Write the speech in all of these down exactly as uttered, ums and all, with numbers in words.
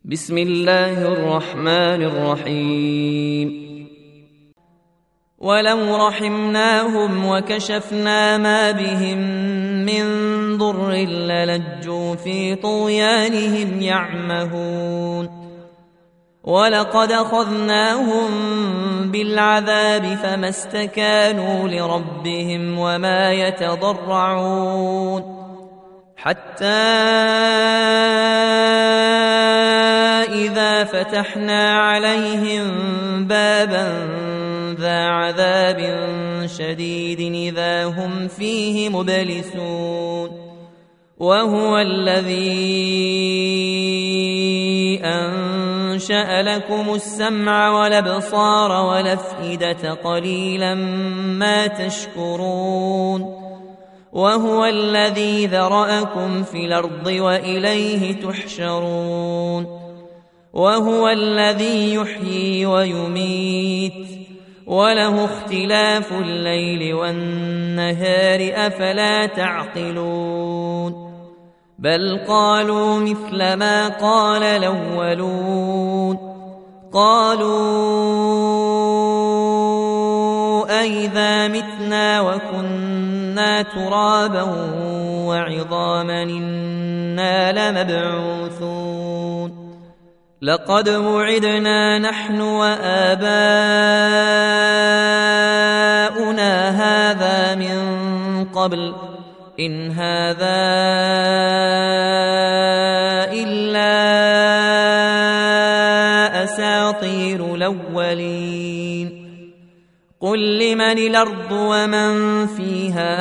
بسم الله الرحمن الرحيم. ولو رحمناهم وكشفنا ما بهم من ضر للجوا في طغيانهم يعمهون ولقد أخذناهم بالعذاب فما استكانوا لربهم وما يتضرعون حتى إذا فتحنا عليهم بابا ذا عذاب شديد إذا هم فيه مبلسون وهو الذي أنشأ لكم السمع والأبصار والأفئدة قليلا ما تشكرون وهو الذي ذرأكم في الأرض وإليه تحشرون وهو الذي يحيي ويميت وله اختلاف الليل والنهار أفلا تعقلون بل قالوا مثل ما قال الأولون قالوا أئذا متنا وكنا ترابا وعظاما إنا لمبعوثون لقد وعدنا نحن وآباؤنا هذا من قبل إن هذا إلا أساطير الأولين قل لمن الأرض ومن فيها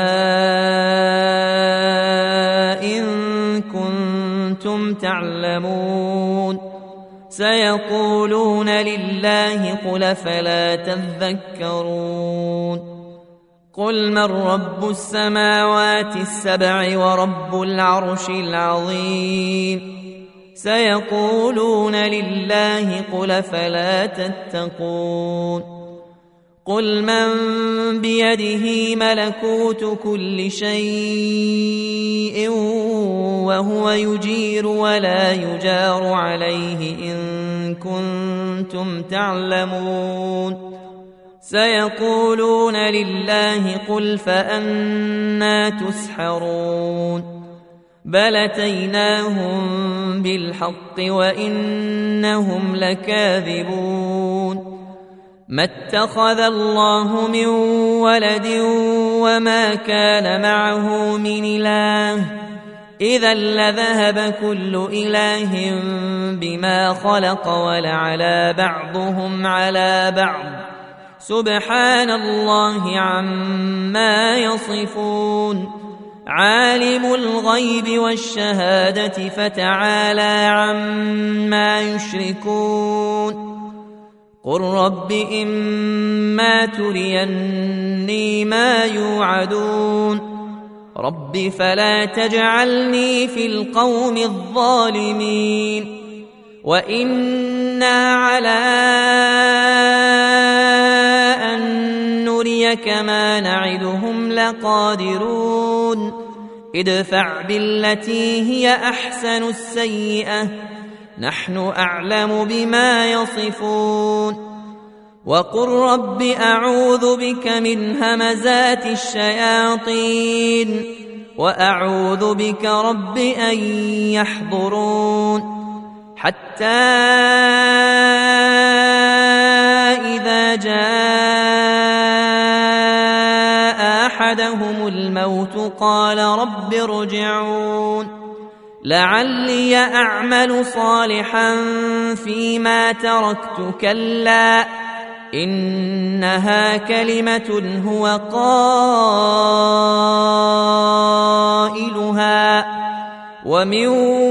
إن كنتم تعلمون سيقولون لله قل فلا تذكرون قل من رب السماوات السبع ورب العرش العظيم سيقولون لله قل فلا تتقون قل من بيده ملكوت كل شيء وهو يجير ولا يجار عليه إن كنتم تعلمون سيقولون لله قل فأنى تسحرون بل أتيناهم بالحق وإنهم لكاذبون ما اتخذ الله من ولد وما كان معه من إله إذا لذهب كل إله بما خلق ولعلى بعضهم على بعض سبحان الله عما يصفون عالم الغيب والشهادة فتعالى عما يشركون قل رب إما تريني ما يوعدون رب فلا تجعلني في القوم الظالمين وإنا على أن نريك ما نعدهم لقادرون ادفع بالتي هي أحسن السيئة نحن أعلم بما يصفون وقل رب أعوذ بك من همزات الشياطين وأعوذ بك رب أن يحضرون حتى إذا جاء أحدهم الموت قال رب ارجعون لعلي أعمل صالحا فيما تركت كلا إنها كلمة هو قائلها ومن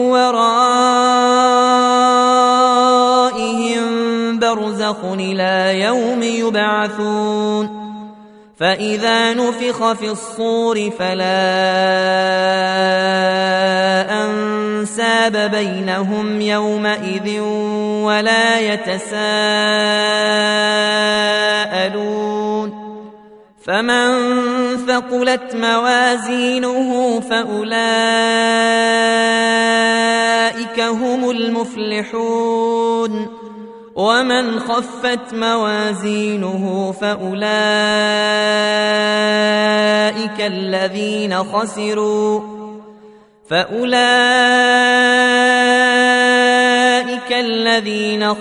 ورائهم برزخ إلى يوم يبعثون فإذا نفخ في الصور فلا أنساب بينهم يومئذ ولا يتساءلون فمن ثقلت موازينه فأولئك هم المفلحون ومن خفت موازينه فأولئك الذين خسروا فأولئك الذين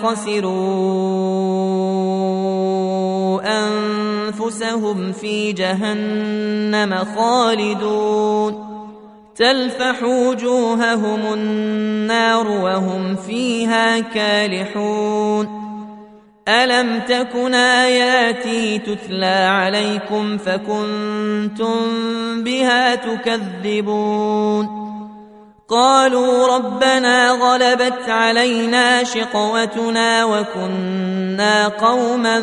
خسروا أنفسهم في جهنم خالدون تلفح وجوههم النار وهم فيها كالحون ألم تكن آياتي تتلى عليكم فكنتم بها تكذبون قالوا ربنا غلبت علينا شقوتنا وكنا قوما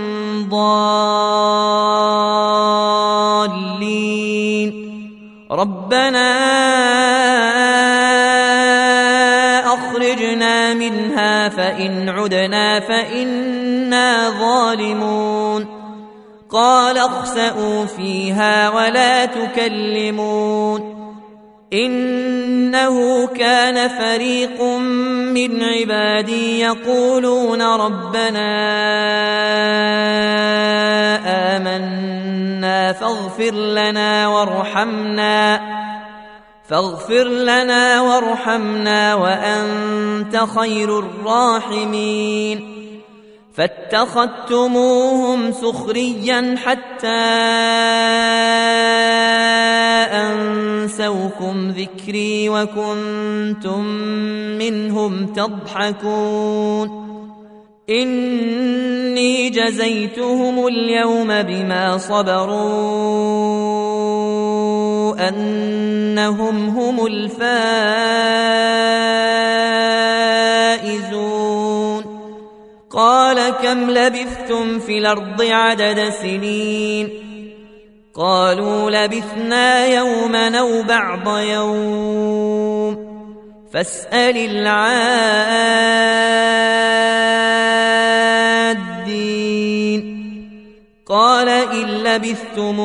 ضالين ربنا أخرجنا منها فإن عدنا فإنا ظالمون قال اخسئوا فيها ولا تكلمون إنه كان فريق من عبادي يقولون ربنا آمنا فاغفر لنا وارحمنا فاغفر لنا وارحمنا وأنت خير الراحمين فاتخذتموهم سخريا حتى أنسوكم ذكري وكنتم منهم تضحكون إني جزيتهم اليوم بما صبروا أنهم هم الفائزون قال كم لبثتم في الأرض عدد سنين قالوا لبثنا يوما أو بعض يوم فاسأل العادين قال إن لبثتم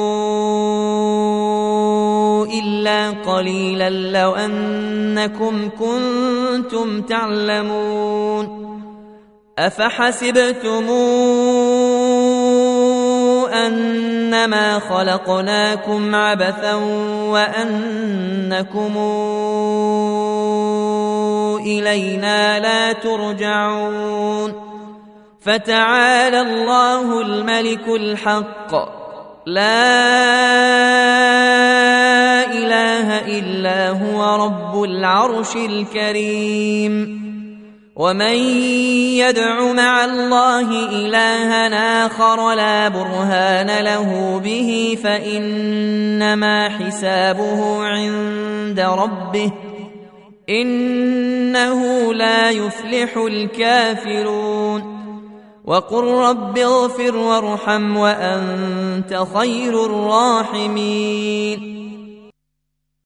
إلا قليلا لو أنكم كنتم تعلمون أفحسبتم أنما خلقناكم عبثا وأنكم إلينا لا ترجعون فتعالى الله الملك الحق لا إله إلا هو رب العرش الكريم ومن يدع مع الله إلها آخر لا برهان له به فإنما حسابه عند ربه إنه لا يفلح الكافرون وقل رب اغفر وارحم وأنت خير الراحمين